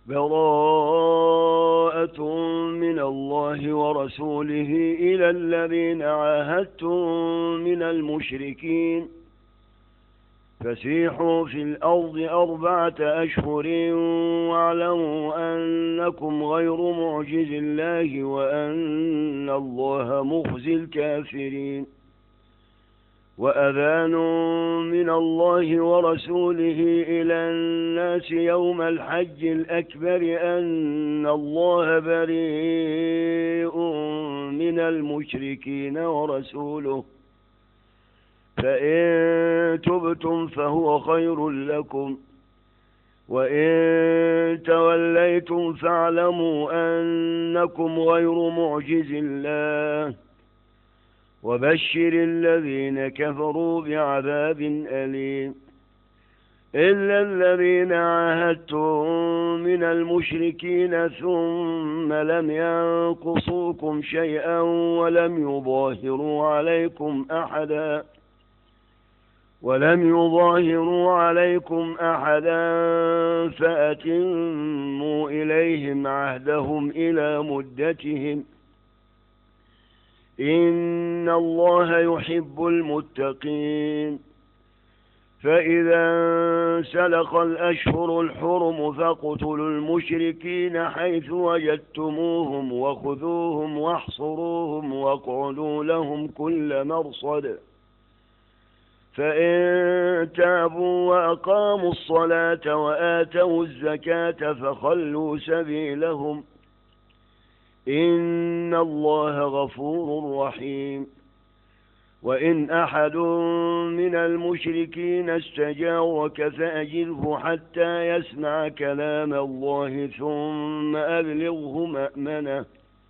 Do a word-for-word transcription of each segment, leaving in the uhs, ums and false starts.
براءة من الله ورسوله إلى الذين عاهدتم من المشركين فسيحوا في الأرض أربعة أشهر واعلموا أنكم غير معجز الله وأن الله مخزي الكافرين وأذان من الله ورسوله إلى الناس يوم الحج الأكبر أن الله بريء من المشركين ورسوله فإن تبتم فهو خير لكم وإن توليتم فاعلموا أنكم غير معجز الله وبشر الذين كفروا بعذاب أليم إلا الذين عاهدتم من المشركين ثم لم ينقصوكم شيئا ولم يظاهروا عليكم أحدا ولم يظاهروا عليكم أحدا فأتموا إليهم عهدهم إلى مدتهم إن الله يحب المتقين فإذا انسلخ الأشهر الحرم فاقتلوا المشركين حيث وجدتموهم وخذوهم واحصروهم واقعدوا لهم كل مرصد فإن تابوا وأقاموا الصلاة وآتوا الزكاة فخلوا سبيلهم إن الله غفور رحيم وإن أحد من المشركين استجارك فأجره حتى يسمع كلام الله ثم أبلغه مأمنه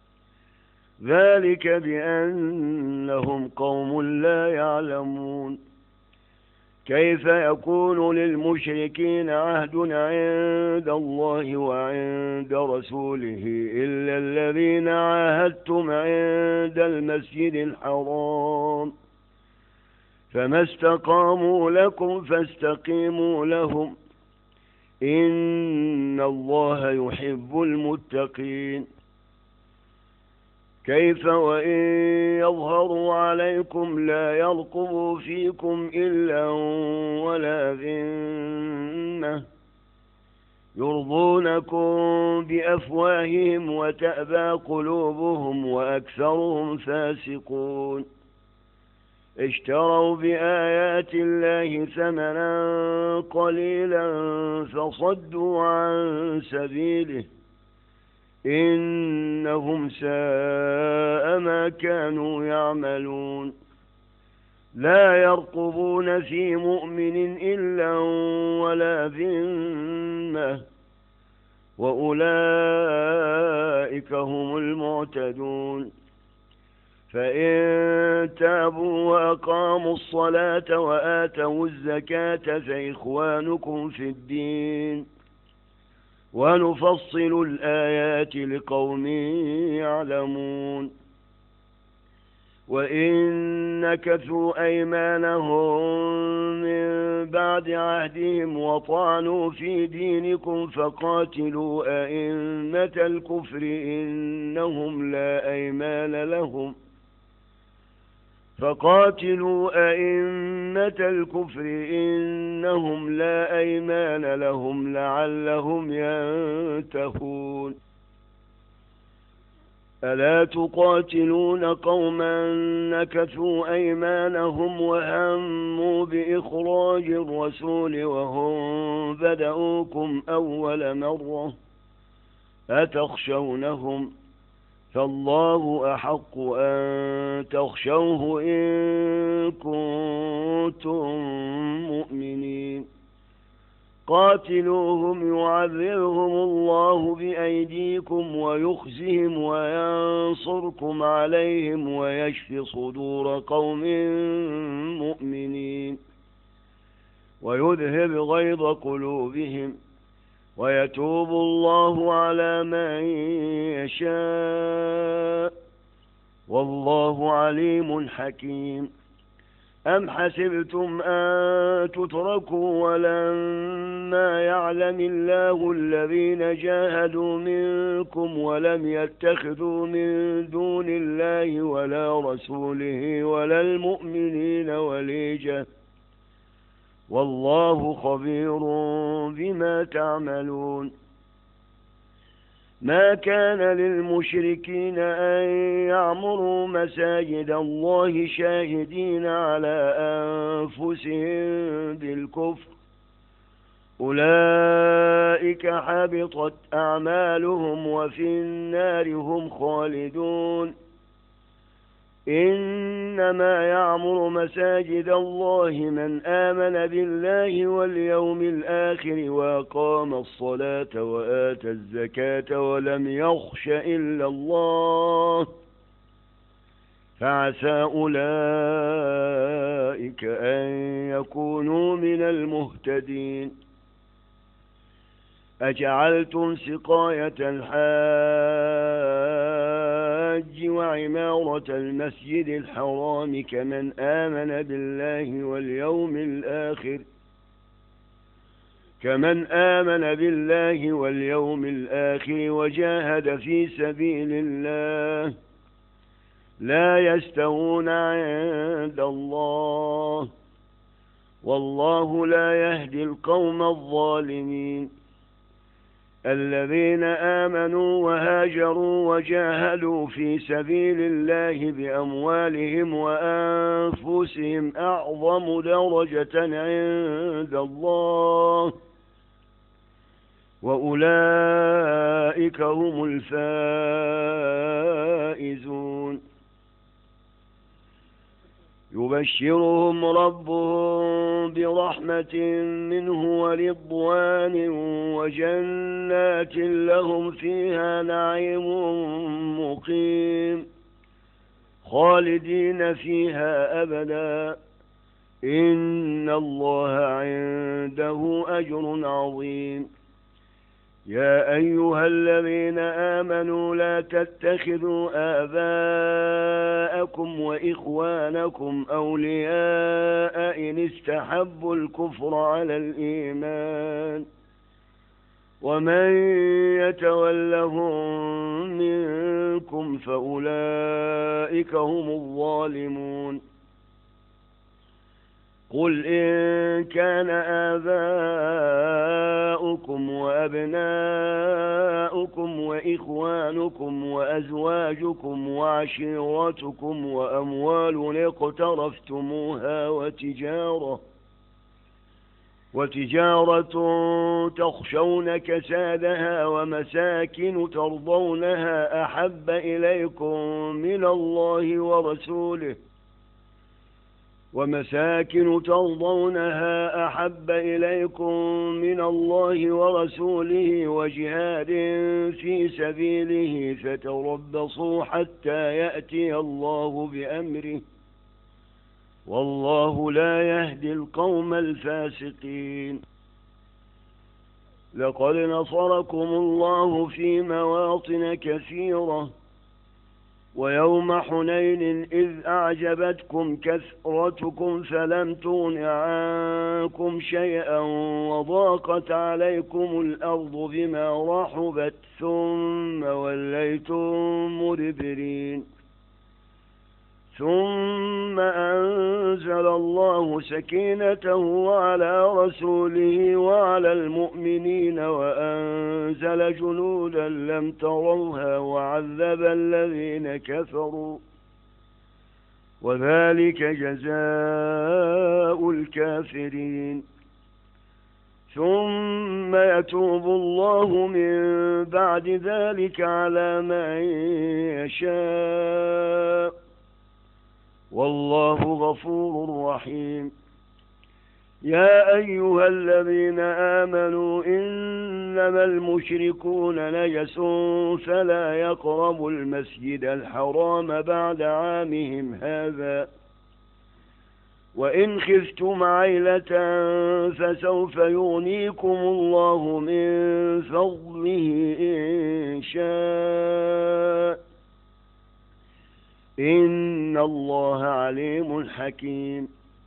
ذلك بأنهم قوم لا يعلمون كيف يكون للمشركين عهد عند الله وعند رسوله إلا الذين عاهدتم عند المسجد الحرام فما استقاموا لكم فاستقيموا لهم إن الله يحب المتقين كيف وإن يظهروا عليكم لا يرقبوا فيكم إلا ولا ذمة يرضونكم بأفواههم وتأبى قلوبهم وأكثرهم فاسقون اشتروا بآيات الله ثمنا قليلا فصدوا عن سبيله إنهم ساء ما كانوا يعملون لا يرقبون في مؤمن إلا ولا ذمة وأولئك هم المعتدون فإن تابوا وأقاموا الصلاة وآتوا الزكاة فإخوانكم في الدين ونفصل الآيات لقوم يعلمون وإن نكثوا أيمانهم من بعد عهدهم وطعنوا في دينكم فقاتلوا أئمة الكفر إنهم لا أيمان لهم فقاتلوا أئمة الكفر إنهم لا أيمان لهم لعلهم ينتهون ألا تقاتلون قوما نكثوا أيمانهم وهموا بإخراج الرسول وهم بدأوكم أول مرة أتخشونهم فالله أحق أن تخشوه إن كنتم مؤمنين قاتلوهم يعذرهم الله بأيديكم ويخزهم وينصركم عليهم ويشفي صدور قوم مؤمنين ويذهب غيظ قلوبهم ويتوب الله على من يشاء والله عليم حكيم أم حسبتم أن تتركوا ولما يعلم الله الذين جاهدوا منكم ولم يتخذوا من دون الله ولا رسوله ولا المؤمنين وليجة والله خبير بما تعملون. ما كان للمشركين أن يعمروا مساجد الله شاهدين على أنفسهم بالكفر أولئك حبطت أعمالهم وفي النار هم خالدون. إنما يعمر مساجد الله من آمن بالله واليوم الآخر وأقام الصلاة وآتى الزكاة ولم يخش إلا الله فعسى أولئك أن يكونوا من المهتدين. أجعلتم سقاية الحاج وعمارة المسجد الحرام كمن آمن بالله واليوم الآخر كمن آمن بالله واليوم الآخر وجاهد في سبيل الله لا يستوون عند الله والله لا يهدي القوم الظالمين. الذين آمنوا وهاجروا وجاهدوا في سبيل الله بأموالهم وأنفسهم أعظم درجة عند الله وأولئك هم الفائزون. يبشرهم ربهم برحمة منه ورضوان وجنات لهم فيها نعيم مقيم خالدين فيها أبدا إن الله عنده أجر عظيم. يا أيها الذين آمنوا لا تتخذوا آباءكم وإخوانكم أولياء إن استحبوا الكفر على الإيمان ومن يتولهم منكم فأولئك هم الظالمون. قل إن كان آباؤكم وأبناؤكم وإخوانكم وأزواجكم وعشيرتكم وأموال اقترفتموها وتجارة وتجارة تخشون كسادها ومساكن ترضونها أحب إليكم من الله ورسوله ومساكن ترضونها أحب إليكم من الله ورسوله وجهاد في سبيله فتربصوا حتى يأتي الله بأمره والله لا يهدي القوم الفاسقين. لقد نصركم الله في مواطن كثيرة ويوم حنين إذ أعجبتكم كثرتكم فلم تغن عنكم شيئا وضاقت عليكم الأرض بما رحبت ثم وليتم مدبرين. ثم أنزل الله سكينته على رسوله وعلى المؤمنين وأنزل جنودا لم تروها وعذب الذين كفروا وذلك جزاء الكافرين. ثم يتوب الله من بعد ذلك على من يشاء والله غفور رحيم. يا أيها الذين آمنوا إنما المشركون نجس فلا يقربوا المسجد الحرام بعد عامهم هذا وإن خفتم عيلة فسوف يغنيكم الله من فضله إن شاء إن الله عليم حكيم.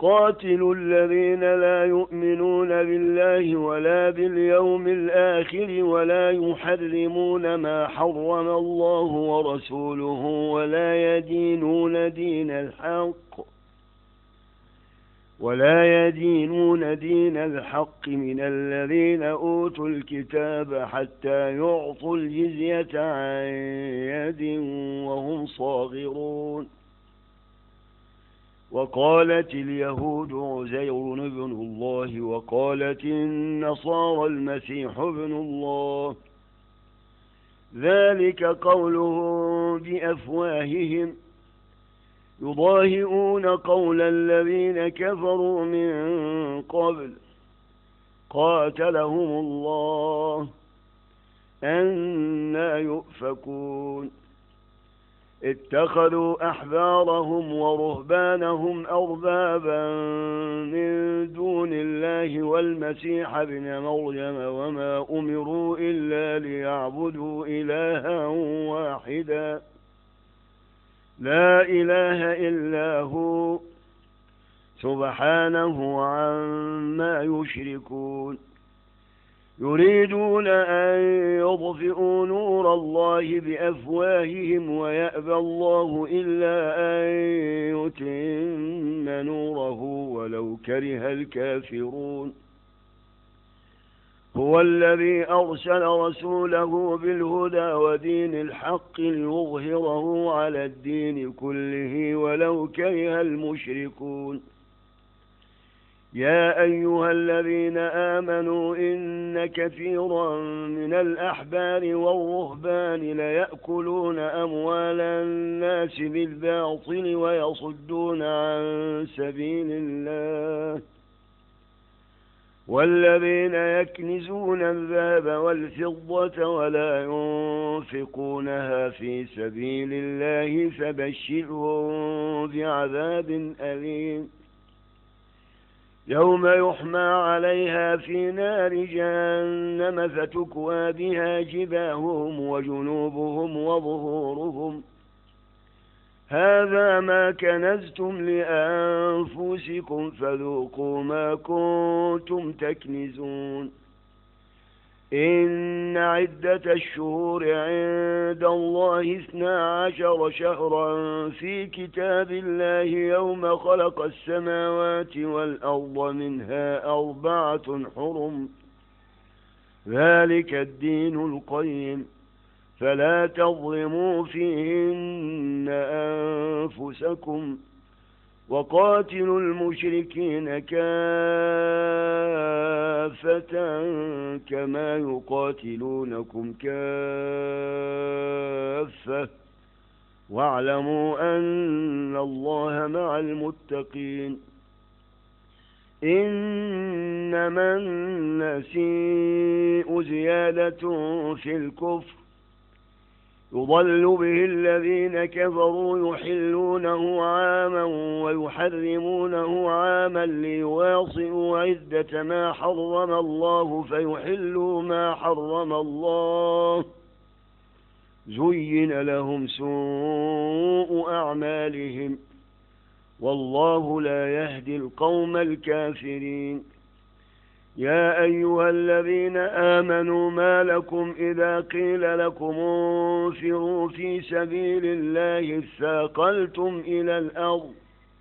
قاتلوا الذين لا يؤمنون بالله ولا باليوم الآخر ولا يحرمون ما حرم الله ورسوله ولا يدينون دين الحق ولا يدينون دين الحق من الذين أوتوا الكتاب حتى يعطوا الجزية عن يد وهم صاغرون. وقالت اليهود عزير بن الله وقالت النصارى المسيح ابن الله، ذلك قولهم بأفواههم يضاهئون قول الذين كفروا من قبل قاتلهم الله أنى يؤفكون. اتخذوا أحبارهم ورهبانهم أربابا من دون الله والمسيح ابن مريم وما أمروا إلا ليعبدوا إلها واحدا لا إله إلا هو سبحانه عما يشركون. يريدون أن يطفئوا نور الله بأفواههم ويأبى الله إلا أن يتم نوره ولو كره الكافرون. هو الذي أرسل رسوله بالهدى ودين الحق ليظهره على الدين كله ولو كره المشركون. يا أيها الذين آمنوا إن كثيرا من الأحبار والرهبان ليأكلون أموال الناس بالباطل ويصدون عن سبيل الله والذين يكنزون الذهب والفضة ولا ينفقونها في سبيل الله فبشرهم بعذاب أليم يوم يحمى عليها في نار جهنم فتكوى بها جباههم وجنوبهم وظهورهم هذا ما كنزتم لأنفسكم فذوقوا ما كنتم تكنزون. إن عدة الشهور عند الله اثنا عشر شهرا في كتاب الله يوم خلق السماوات والأرض منها أربعة حرم ذلك الدين القيم فلا تظلموا فيهن أنفسكم وقاتلوا المشركين كافة كما يقاتلونكم كافة واعلموا أن الله مع المتقين. إنما النسيء زيادة في الكفر يضل به الذين كفروا يحلونه عاما ويحرمونه عاما ليواصئوا عدة ما حرم الله فيحلوا ما حرم الله زين لهم سوء أعمالهم والله لا يهدي القوم الكافرين. يا أيها الذين آمنوا ما لكم إذا قيل لكم انفروا في سبيل الله اثاقلتم إلى الأرض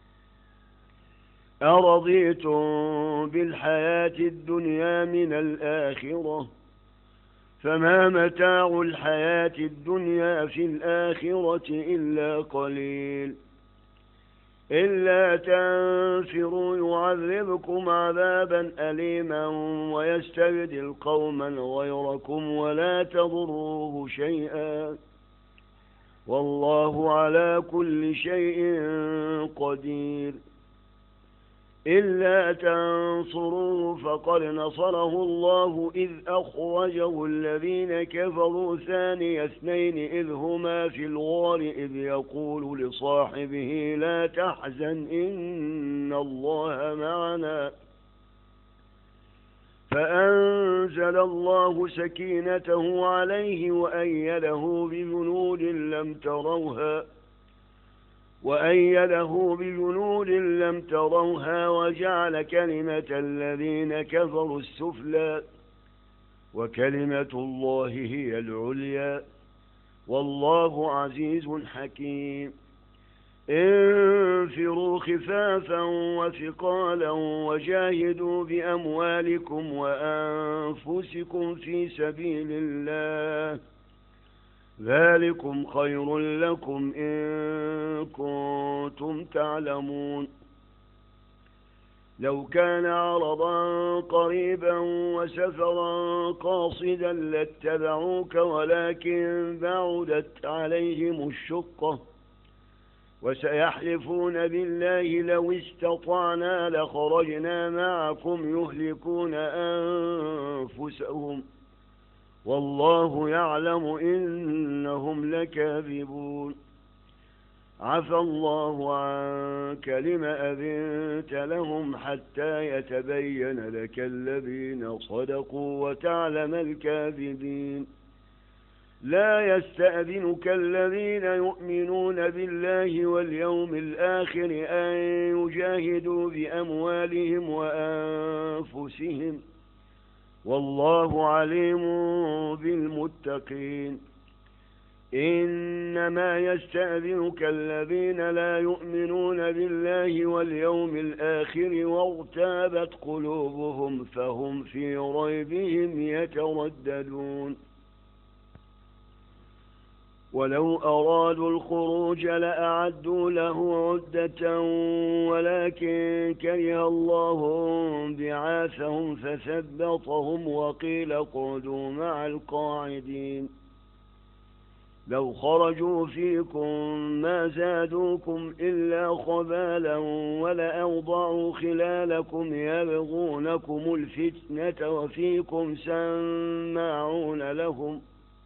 أرضيتم بالحياة الدنيا من الآخرة فما متاع الحياة الدنيا في الآخرة إلا قليل إلا تنفروا يعذبكم عذابا أليما ويستبدل قوما غيركم ولا تضروه شيئا والله على كل شيء قدير. إلا تنصروه فقد نصره الله إذ أخرجه الذين كفروا ثاني اثنين إذ هما في الغار إذ يقول لصاحبه لا تحزن إن الله معنا فأنزل الله سكينته عليه وأيده بجنود لم تروها وأيده بجنود لم تروها وجعل كلمة الذين كفروا السفلى وكلمة الله هي العليا والله عزيز حكيم انفروا خفافا وثقالا وجاهدوا بأموالكم وأنفسكم في سبيل الله ذلكم خير لكم إن كنتم تعلمون لو كان عرضا قريبا وسفرا قاصدا لاتبعوك ولكن بعدت عليهم الشقة وسيحلفون بالله لو استطعنا لخرجنا معكم يهلكون أنفسهم والله يعلم إنهم لكاذبون عفى الله عنك لم أذنت لهم حتى يتبين لك الذين صدقوا وتعلم الكاذبين لا يستأذنك الذين يؤمنون بالله واليوم الآخر أن يجاهدوا بأموالهم وأنفسهم والله عليم بالمتقين إنما يستأذنك الذين لا يؤمنون بالله واليوم الآخر وارتابت قلوبهم فهم في ريبهم يترددون ولو أرادوا الخروج لأعدوا له عدة ولكن كره الله بعاثهم فثبطهم وقيل اقعدوا مع القاعدين لو خرجوا فيكم ما زادوكم إلا خبالا ولأوضعوا خلالكم يبغونكم الفتنة وفيكم سماعون لهم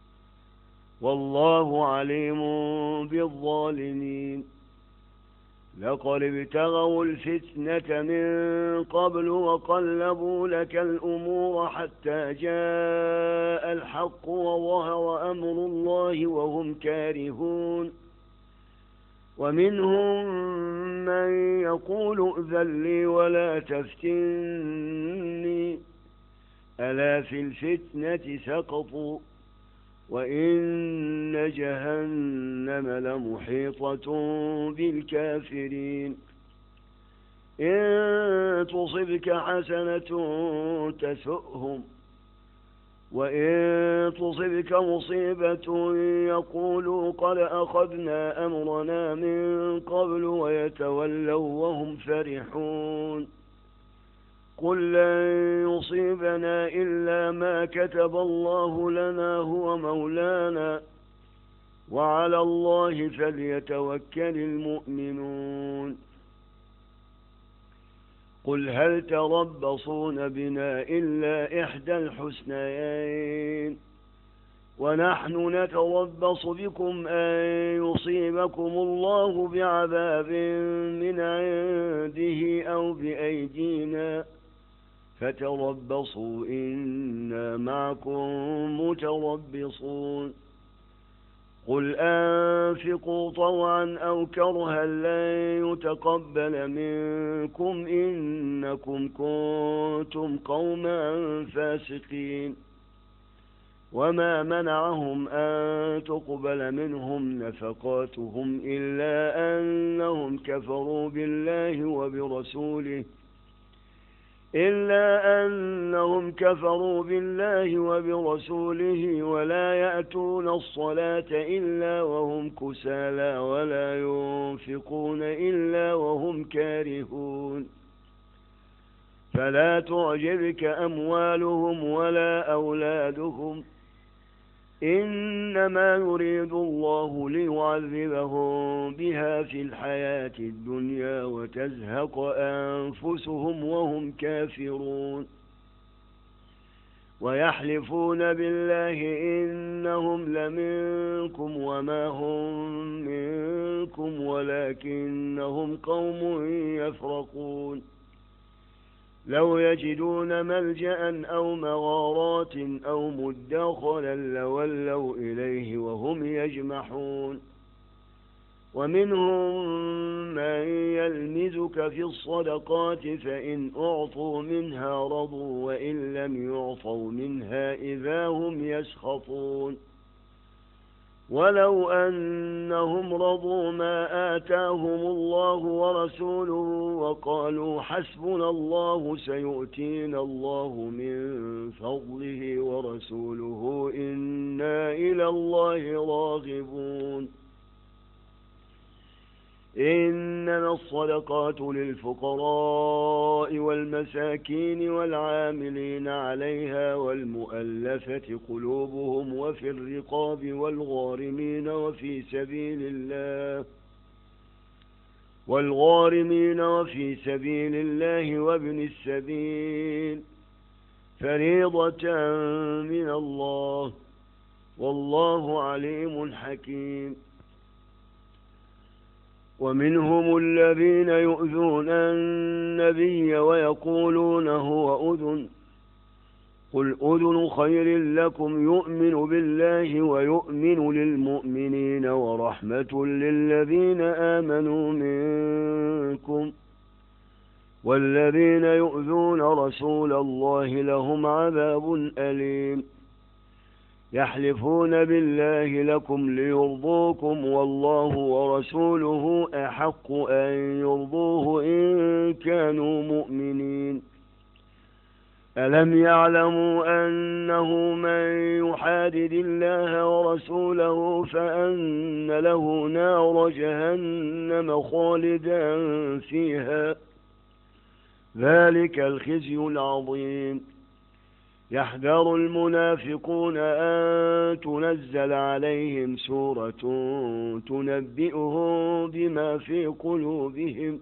والله عليم بالظالمين لقد ابتغوا الفتنة من قبل وقلبوا لك الأمور حتى جاء الحق وظهر أمر الله وهم كارهون ومنهم من يقول ائذن لي ولا تفتني ألا في الفتنة سقطوا وإن جهنم لمحيطة بالكافرين إن تصبك حسنة تسؤهم وإن تصبك مصيبة يقولوا قد أخذنا أمرنا من قبل ويتولوا وهم فرحون قل لن يصيبنا إلا ما كتب الله لنا هو مولانا وعلى الله فليتوكل المؤمنون قل هل تربصون بنا إلا إحدى الحسنيين ونحن نتربص بكم أن يصيبكم الله بعذاب من عنده أو بأيدينا فتربصوا إنا معكم متربصون قل أنفقوا طوعا أو كرها لن يتقبل منكم إنكم كنتم قوما فاسقين وما منعهم أن تقبل منهم نفقاتهم إلا أنهم كفروا بالله وبرسوله إلا أنهم كفروا بالله وبرسوله ولا يأتون الصلاة إلا وهم كسالى ولا ينفقون إلا وهم كارهون فلا تعجبك أموالهم ولا أولادهم إنما يريد الله ليعذبهم بها في الحياة الدنيا وتزهق أنفسهم وهم كافرون ويحلفون بالله إنهم لمنكم وما هم منكم ولكنهم قوم يفرقون لو يجدون ملجأ أو مغارات أو مدخلا لولوا إليه وهم يجمحون ومنهم من يلمزك في الصدقات فإن أعطوا منها رضوا وإن لم يعطوا منها إذا هم يسخطون ولو أنهم رضوا ما آتاهم الله ورسوله وقالوا حسبنا الله سيؤتينا الله من فضله ورسوله إنا إلى الله راغبون إنما الصدقات للفقراء والمساكين والعاملين عليها والمؤلفة قلوبهم وفي الرقاب والغارمين وفي سبيل الله والغارمين وفي سبيل الله وابن السبيل فريضة من الله والله عليم حكيم ومنهم الذين يؤذون النبي ويقولون هو أذن قل أذن خير لكم يؤمن بالله ويؤمن للمؤمنين ورحمة للذين آمنوا منكم والذين يؤذون رسول الله لهم عذاب أليم يحلفون بالله لكم ليرضوكم والله ورسوله أحق أن يرضوه إن كانوا مؤمنين ألم يعلموا أنه من يحادد الله ورسوله فأن له نار جهنم خالدا فيها ذلك الخزي العظيم يحذر المنافقون أن تنزل عليهم سورة تنبئهم بما في قلوبهم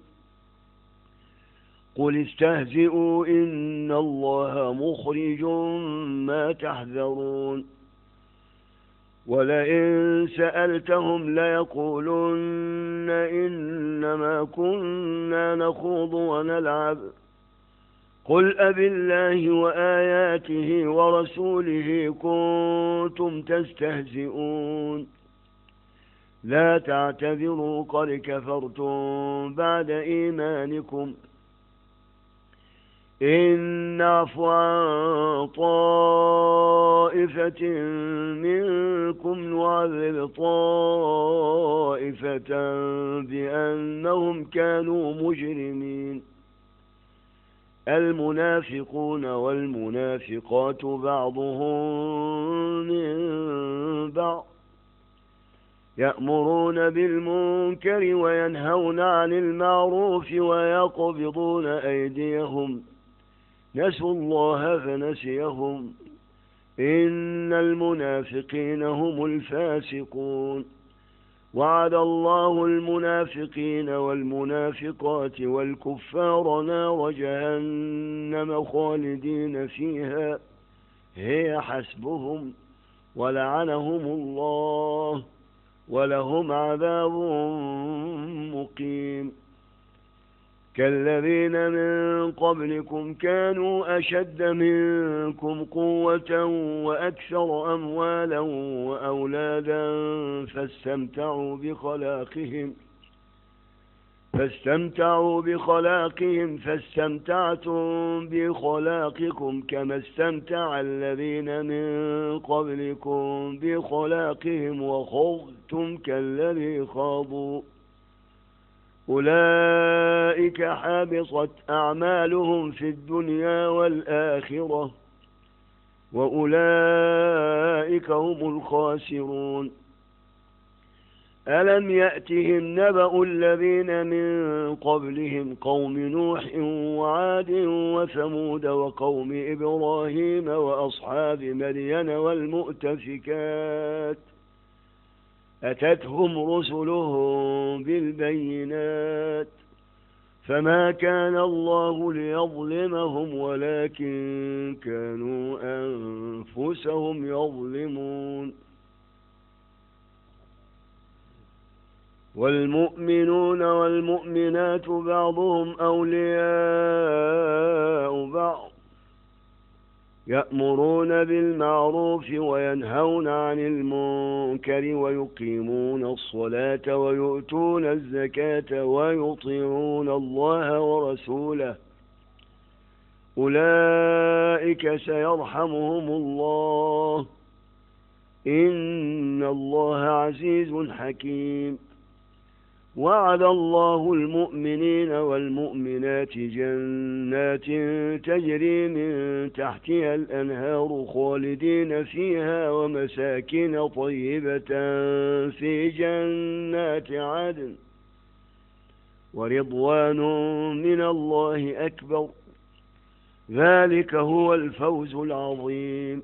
قل استهزئوا إن الله مخرج ما تحذرون ولئن سألتهم ليقولن إنما كنا نخوض ونلعب قل أبالله وآياته ورسوله كنتم تستهزئون لا تعتذروا قد كفرتم بعد إيمانكم إن نعفو عن طائفة منكم نعذب طائفة بأنهم كانوا مجرمين المنافقون والمنافقات بعضهم من بعض يأمرون بالمنكر وينهون عن المعروف ويقبضون أيديهم نسوا الله فنسيهم إن المنافقين هم الفاسقون وعد الله المنافقين والمنافقات والكفار نار جهنم خالدين فيها هي حسبهم ولعنهم الله ولهم عذاب مقيم كالذين من قبلكم كانوا أشد منكم قوة وأكثر أموالا وأولادا فاستمتعوا بخلاقهم فاستمتعوا بخلاقهم فاستمتعتم بخلاقكم كما استمتع الذين من قبلكم بخلاقهم وخضتم كالذي خاضوا أولئك حبطت أعمالهم في الدنيا والآخرة وأولئك هم الخاسرون ألم يأتهم نبأ الذين من قبلهم قوم نوح وعاد وثمود وقوم إبراهيم وأصحاب مدين والمؤتفكات أتتهم رسلهم بالبينات فما كان الله ليظلمهم ولكن كانوا أنفسهم يظلمون والمؤمنون والمؤمنات بعضهم أولياء بعض يأمرون بالمعروف وينهون عن المنكر ويقيمون الصلاة ويؤتون الزكاة ويطيعون الله ورسوله أولئك سيرحمهم الله إن الله عزيز حكيم. وعد الله المؤمنين والمؤمنات جنات تجري من تحتها الأنهار خالدين فيها ومساكن طيبة في جنات عدن ورضوان من الله أكبر ذلك هو الفوز العظيم.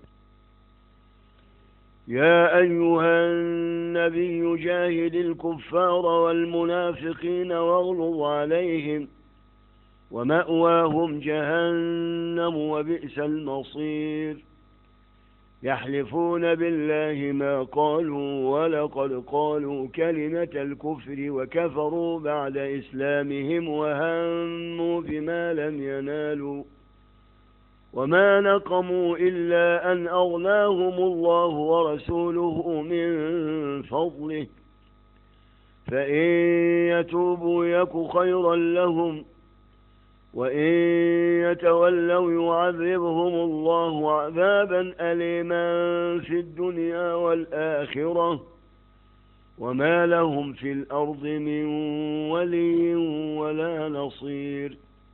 يا أيها النبي جاهد الكفار والمنافقين واغلظ عليهم ومأواهم جهنم وبئس المصير. يحلفون بالله ما قالوا ولقد قالوا كلمة الكفر وكفروا بعد إسلامهم وهموا بما لم ينالوا وما نقموا إلا أن أغناهم الله ورسوله من فضله فإن يتوبوا يك خيرا لهم وإن يتولوا يعذبهم الله عذابا أليما في الدنيا والآخرة وما لهم في الأرض من ولي ولا نصير.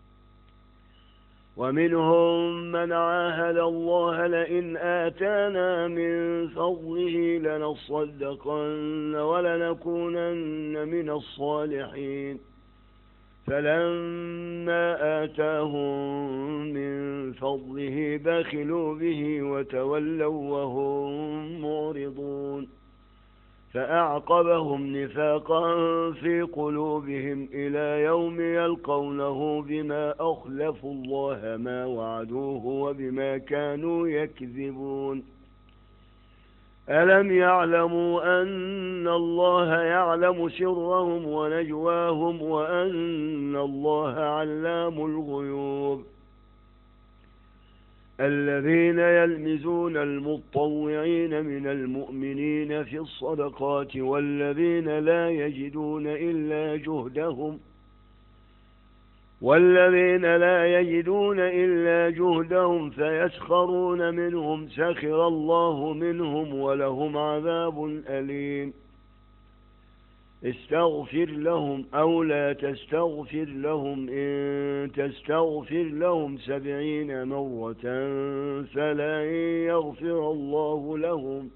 ومنهم من عاهد الله لئن آتانا من فضله لنصدقن ولنكونن من الصالحين فلما آتاهم من فضله بخلوا به وتولوا وهم معرضون فأعقبهم نفاقا في قلوبهم إلى يوم يلقونه بما أخلفوا الله ما وعدوه وبما كانوا يكذبون. ألم يعلموا أن الله يعلم سرهم ونجواهم وأن الله علام الغيوب. الذين يلمزون المطوعين من المؤمنين في الصدقات والذين لا يجدون إلا جهدهم والذين لا يجدون إلا جهدهم فيسخرون منهم سخر الله منهم ولهم عذاب أليم. استغفر لهم أو لا تستغفر لهم إن تستغفر لهم سبعين مرة فلن يغفر الله لهم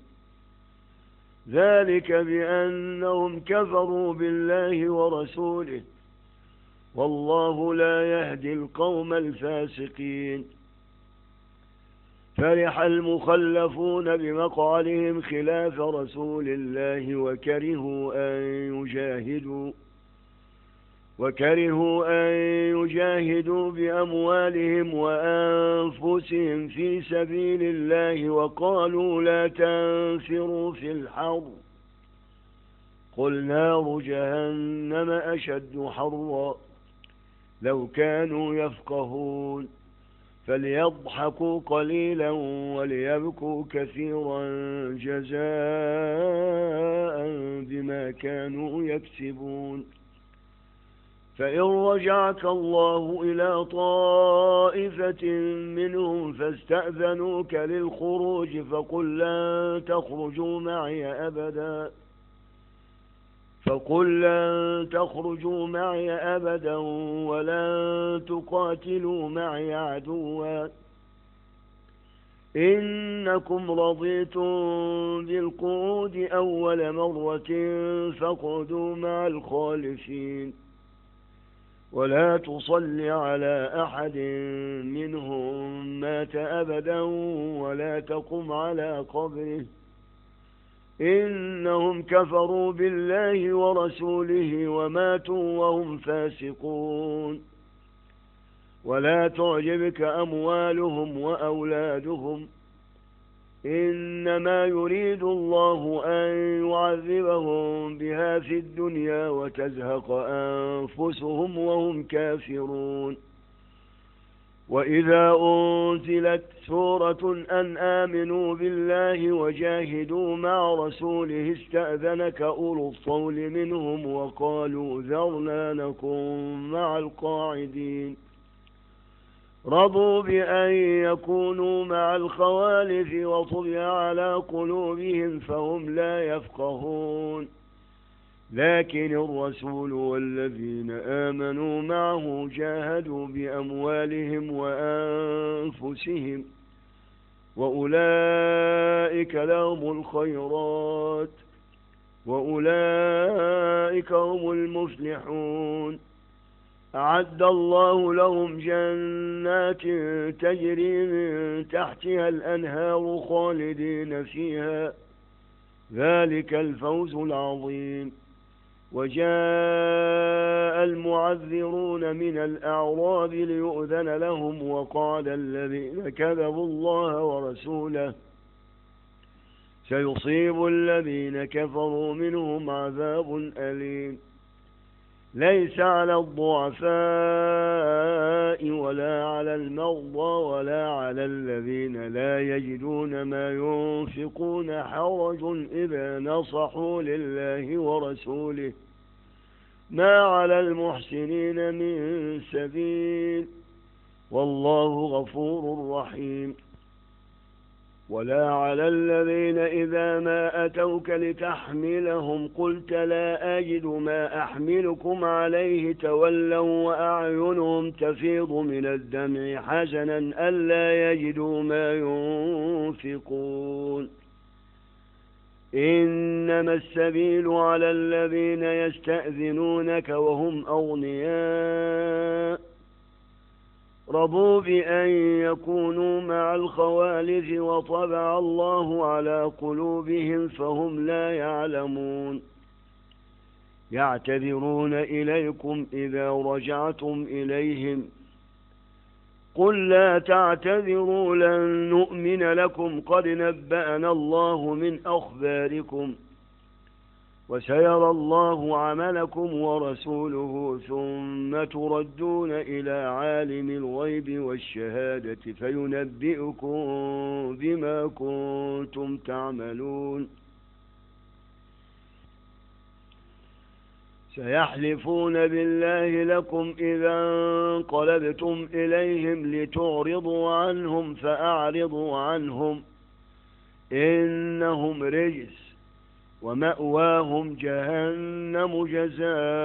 ذلك بأنهم كفروا بالله ورسوله والله لا يهدي القوم الفاسقين. فرح المخلفون بمقعدهم خلاف رسول الله وكرهوا أن يجاهدوا وكرهوا أن يجاهدوا بأموالهم وأنفسهم في سبيل الله وقالوا لا تنفروا في الحر قل نار جهنم أشد حرا لو كانوا يفقهون فليضحكوا قليلا وليبكوا كثيرا جزاء بما كانوا يكسبون. فإن رجعك الله إلى طائفة منهم فاستأذنوك للخروج فقل لن تخرجوا معي أبدا فقل لن تخرجوا معي أبدا ولن تقاتلوا معي عدوا إنكم رضيتم بالقعود أول مرة فاقعدوا مع الخالفين ولا تصل على أحد منهم مات أبدا ولا تقم على قبره إنهم كفروا بالله ورسوله وماتوا وهم فاسقون. ولا تعجبك أموالهم وأولادهم إنما يريد الله أن يعذبهم بها في الدنيا وتزهق أنفسهم وهم كافرون وإذا أنزلت سورة أن آمنوا بالله وجاهدوا مع رسوله استأذنك أولو الطول منهم وقالوا ذرنا نكن مع القاعدين رضوا بأن يكونوا مع الخوالف وطبع على قلوبهم فهم لا يفقهون لكن الرسول والذين آمنوا معه جاهدوا بأموالهم وأنفسهم وأولئك لهم الخيرات وأولئك هم المفلحون أعد الله لهم جنات تجري من تحتها الأنهار خالدين فيها ذلك الفوز العظيم وجاء المعذرون من الأعراب ليؤذن لهم وقال الذين كذبوا الله ورسوله سيصيب الذين كفروا منهم عذاب أليم ليس على الضعفاء ولا على المرضى ولا على الذين لا يجدون ما ينفقون حرج إذا نصحوا لله ورسوله ما على المحسنين من سبيل والله غفور رحيم ولا على الذين إذا ما أتوك لتحملهم قلت لا أجد ما أحملكم عليه تولوا وأعينهم تفيض من الدمع حزنا ألا يجدوا ما ينفقون إنما السبيل على الذين يستأذنونك وهم أغنياء رضوا بأن يكونوا مع الخوالف وطبع الله على قلوبهم فهم لا يعلمون يعتذرون إليكم إذا رجعتم إليهم قل لا تعتذروا لن نؤمن لكم قد نبأنا الله من أخباركم وسيرى الله عملكم ورسوله ثم تردون إلى عالم الغيب والشهادة فينبئكم بما كنتم تعملون سيحلفون بالله لكم إذا انقلبتم إليهم لتعرضوا عنهم فأعرضوا عنهم إنهم رجس ومأواهم جهنم جزاء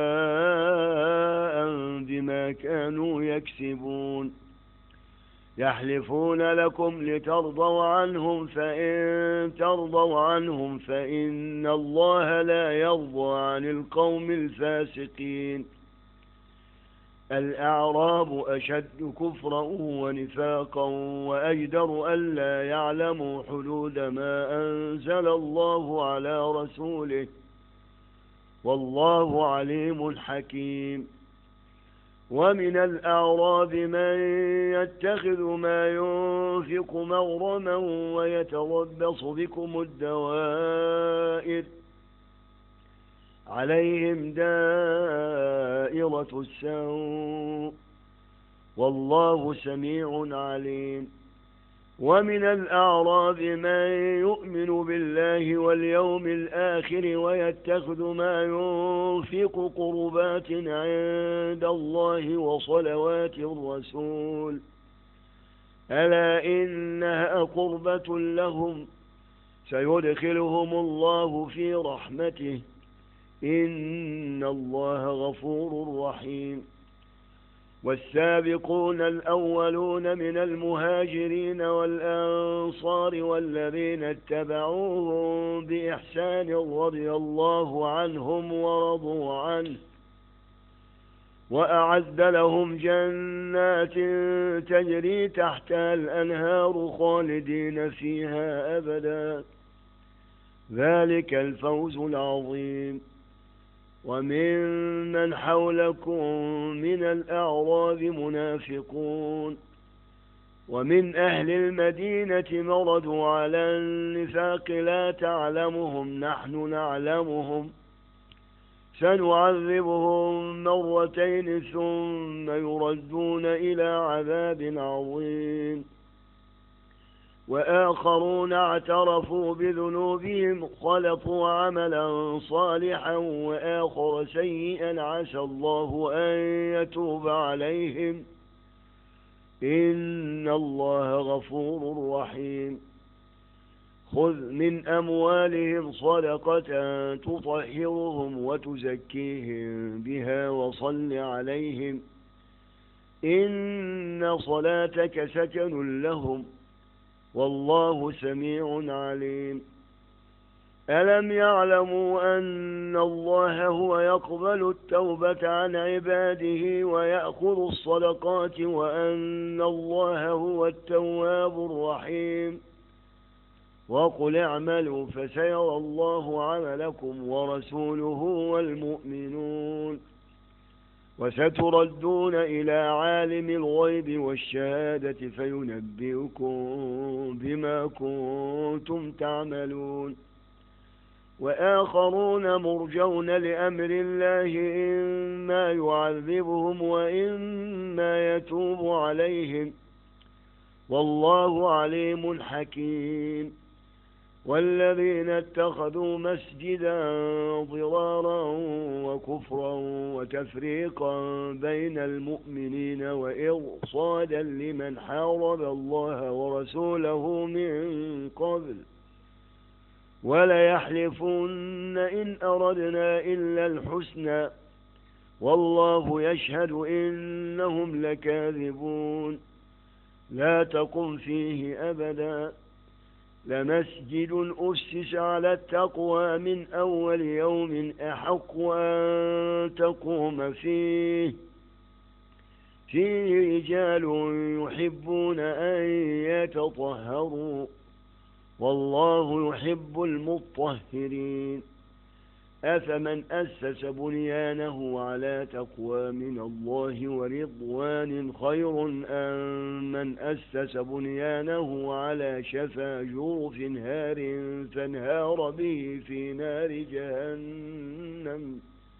بما كانوا يكسبون يحلفون لكم لترضوا عنهم فإن ترضوا عنهم فإن الله لا يرضى عن القوم الفاسقين الأعراب أشد كفرا ونفاقا وأجدر ألا يعلموا حدود ما أنزل الله على رسوله والله عليم حكيم ومن الأعراب من يتخذ ما ينفق مغرما ويتربص بكم الدوائر عليهم دائرة السوء والله سميع عليم ومن الأعراب من يؤمن بالله واليوم الآخر ويتخذ ما ينفق قربات عند الله وصلوات الرسول ألا إنها قربة لهم سيدخلهم الله في رحمته إن الله غفور رحيم والسابقون الأولون من المهاجرين والأنصار والذين اتبعوهم بإحسان رضي الله عنهم ورضوا عنه وأعد لهم جنات تجري تحتها الأنهار خالدين فيها أبدا ذلك الفوز العظيم وممن حولكم من الأعراب منافقون ومن أهل المدينة مردوا على النفاق لا تعلمهم نحن نعلمهم سنعذبهم مرتين ثم يردون إلى عذاب عظيم. وآخرون اعترفوا بذنوبهم خلطوا عملا صالحا وآخر سيئا عسى الله أن يتوب عليهم إن الله غفور رحيم. خذ من أموالهم صدقة تطهرهم وتزكيهم بها وصل عليهم إن صلاتك سكن لهم والله سميع عليم. ألم يعلموا أن الله هو يقبل التوبة عن عباده ويأخذ الصدقات وأن الله هو التواب الرحيم. وقل اعملوا فسيرى الله عملكم ورسوله والمؤمنون وستردون إلى عالم الغيب والشهادة فينبئكم بما كنتم تعملون. وآخرون مرجون لأمر الله إما يعذبهم وإما يتوب عليهم والله عليم حكيم. والذين اتخذوا مسجدا ضرارا وكفرا وتفريقا بين المؤمنين وإرصادا لمن حارب الله ورسوله من قبل وليحلفن إن أردنا إلا الحسنى والله يشهد إنهم لكاذبون. لا تقم فيه أبدا لمسجد أسس على التقوى من أول يوم أحق أن تقوم فيه فيه رجال يحبون أن يتطهروا والله يحب المطهرين. أفمن أسس بنيانه على تقوى من الله ورضوان خير أم من أسس بنيانه على شفا جرف هار فانهار به في نار جهنم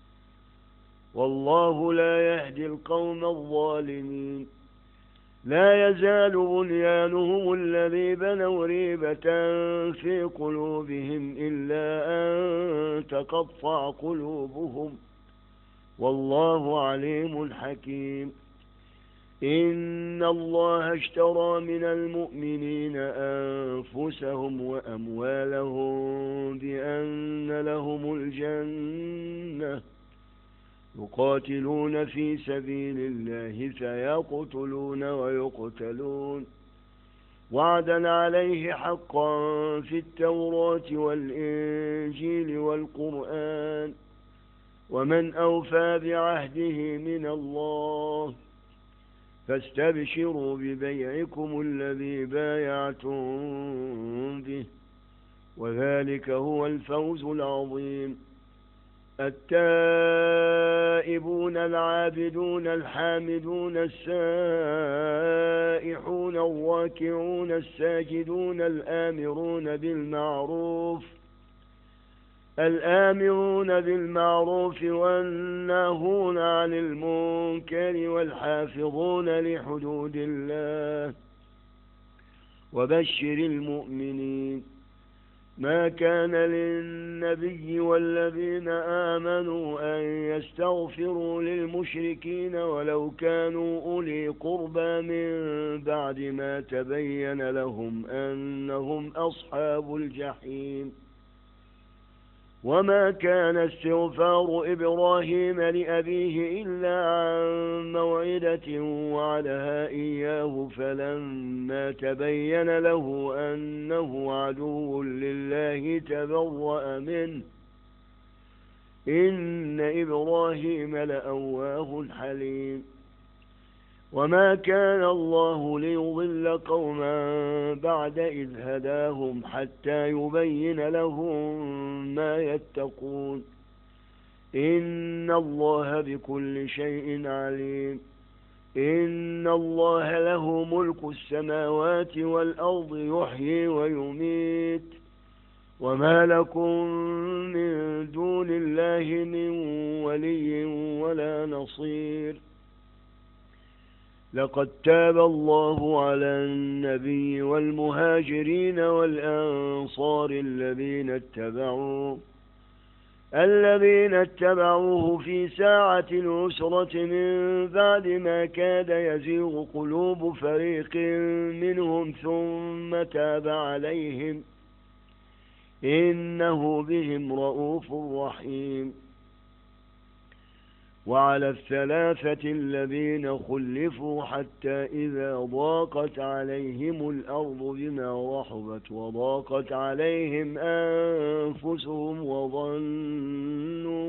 والله لا يهدي القوم الظالمين. لا يزال بنيانهم الذي بنوا ريبة في قلوبهم إلا أن تقطع قلوبهم والله عليم حكيم. إن الله اشترى من المؤمنين أنفسهم وأموالهم بأن لهم الجنة يقاتلون في سبيل الله فيقتلون ويقتلون وعدا عليه حقا في التوراة والإنجيل والقرآن ومن أوفى بعهده من الله فاستبشروا ببيعكم الذي بايعتم به وذلك هو الفوز العظيم. التائبون العابدون الحامدون السائحون الراكعون الساجدون الآمرون بالمعروف الآمرون بالمعروف والناهون عن المنكر والحافظون لحدود الله وبشر المؤمنين. ما كان للنبي والذين آمنوا أن يستغفروا للمشركين ولو كانوا أولي قربى من بعد ما تبين لهم أنهم أصحاب الجحيم. وما كان استغفار إبراهيم لأبيه إلا عن موعدة وعدها إياه فلما تبين له أنه عدو لله تبرأ منه إن إبراهيم لأواه حليم. وما كان الله ليضل قوما بعد إذ هداهم حتى يبين لهم ما يتقون إن الله بكل شيء عليم. إن الله له ملك السماوات والأرض يحيي ويميت وما لكم من دون الله من ولي ولا نصير. لقد تاب الله على النبي والمهاجرين والأنصار الذين اتبعوه الذين اتبعوه في ساعة العسرة من بعد ما كاد يزيغ قلوب فريق منهم ثم تاب عليهم إنه بهم رءوف رحيم. وعلى الثلاثة الذين خلفوا حتى إذا ضاقت عليهم الأرض بما رحبت وضاقت عليهم أنفسهم وظنوا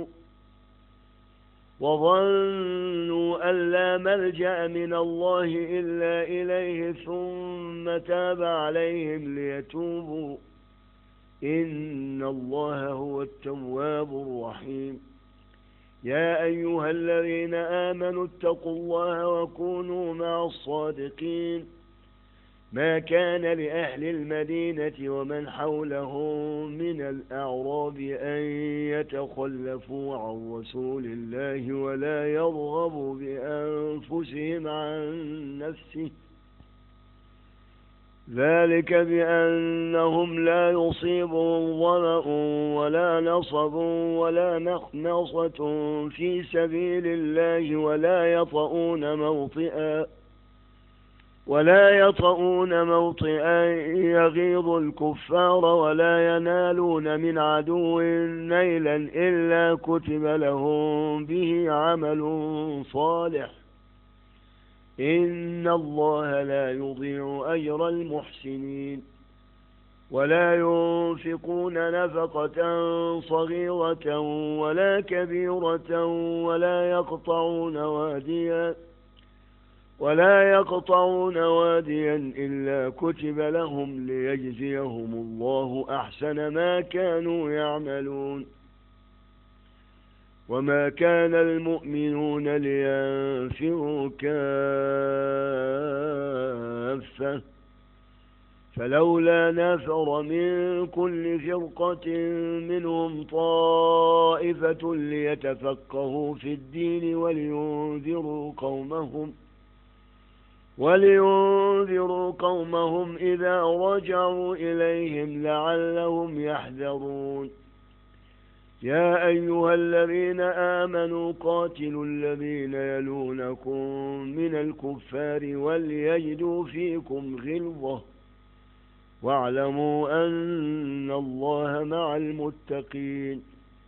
وظنوا أن لا ملجأ من الله إلا إليه ثم تاب عليهم ليتوبوا إن الله هو التواب الرحيم. يا أيها الذين آمنوا اتقوا الله وكونوا مع الصادقين. ما كان لأهل المدينة ومن حولهم من الأعراب أن يتخلفوا عن رسول الله ولا يرغبوا بأنفسهم عن نفسه ذلك بأنهم لا يصيبهم ظمأ ولا نصب ولا مخمصة في سبيل الله ولا يطؤون موطئا ولا يطؤون موطئا يغيظ الكفار ولا ينالون من عدو نيلا إلا كتب لهم به عمل صالح إن الله لا يضيع أجر المحسنين. ولا ينفقون نفقة صغيرة ولا كبيرة ولا يقطعون واديا ولا يقطعون واديا إلا كتب لهم ليجزيهم الله أحسن ما كانوا يعملون. وما كان المؤمنون لينفروا كافة فلولا نفر من كل فرقة منهم طائفة ليتفقهوا في الدين ولينذروا قومهم ولينذروا قومهم إذا رجعوا إليهم لعلهم يحذرون. يا أيها الذين آمنوا قاتلوا الذين يلونكم من الكفار وليجدوا فيكم غلظة واعلموا أن الله مع المتقين.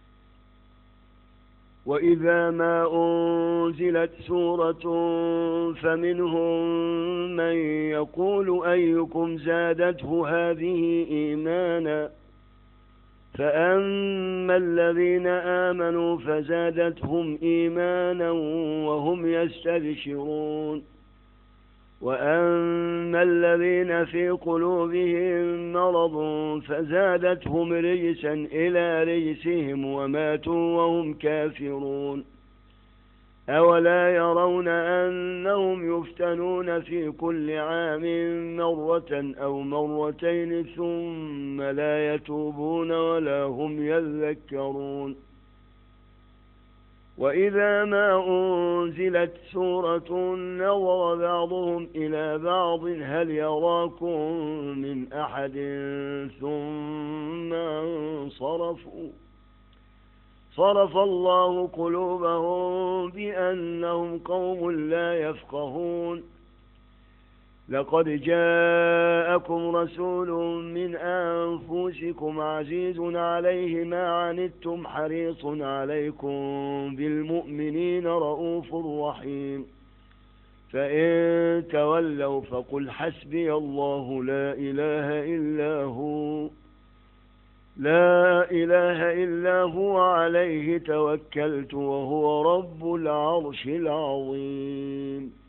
وإذا ما أنزلت سورة فمنهم من يقول أيكم زادته هذه إيمانا فأما الذين آمنوا فزادتهم إيمانا وهم يستبشرون وأما الذين في قلوبهم مرض فزادتهم رجسا إلى رجسهم وماتوا وهم كافرون. أولا يرون أنهم يفتنون في كل عام مرة أو مرتين ثم لا يتوبون ولا هم يذكرون. وإذا ما أنزلت سورة نظر بعضهم إلى بعض هل يراكم من أحد ثم انصرفوا صرف الله قلوبهم بأنهم قوم لا يفقهون. لقد جاءكم رسول من أنفسكم عزيز عليه ما عنتم حريص عليكم بالمؤمنين رؤوف رحيم. فإن تولوا فقل حسبي الله لا إله إلا هو لا إله إلا هو عليه توكلت وهو رب العرش العظيم.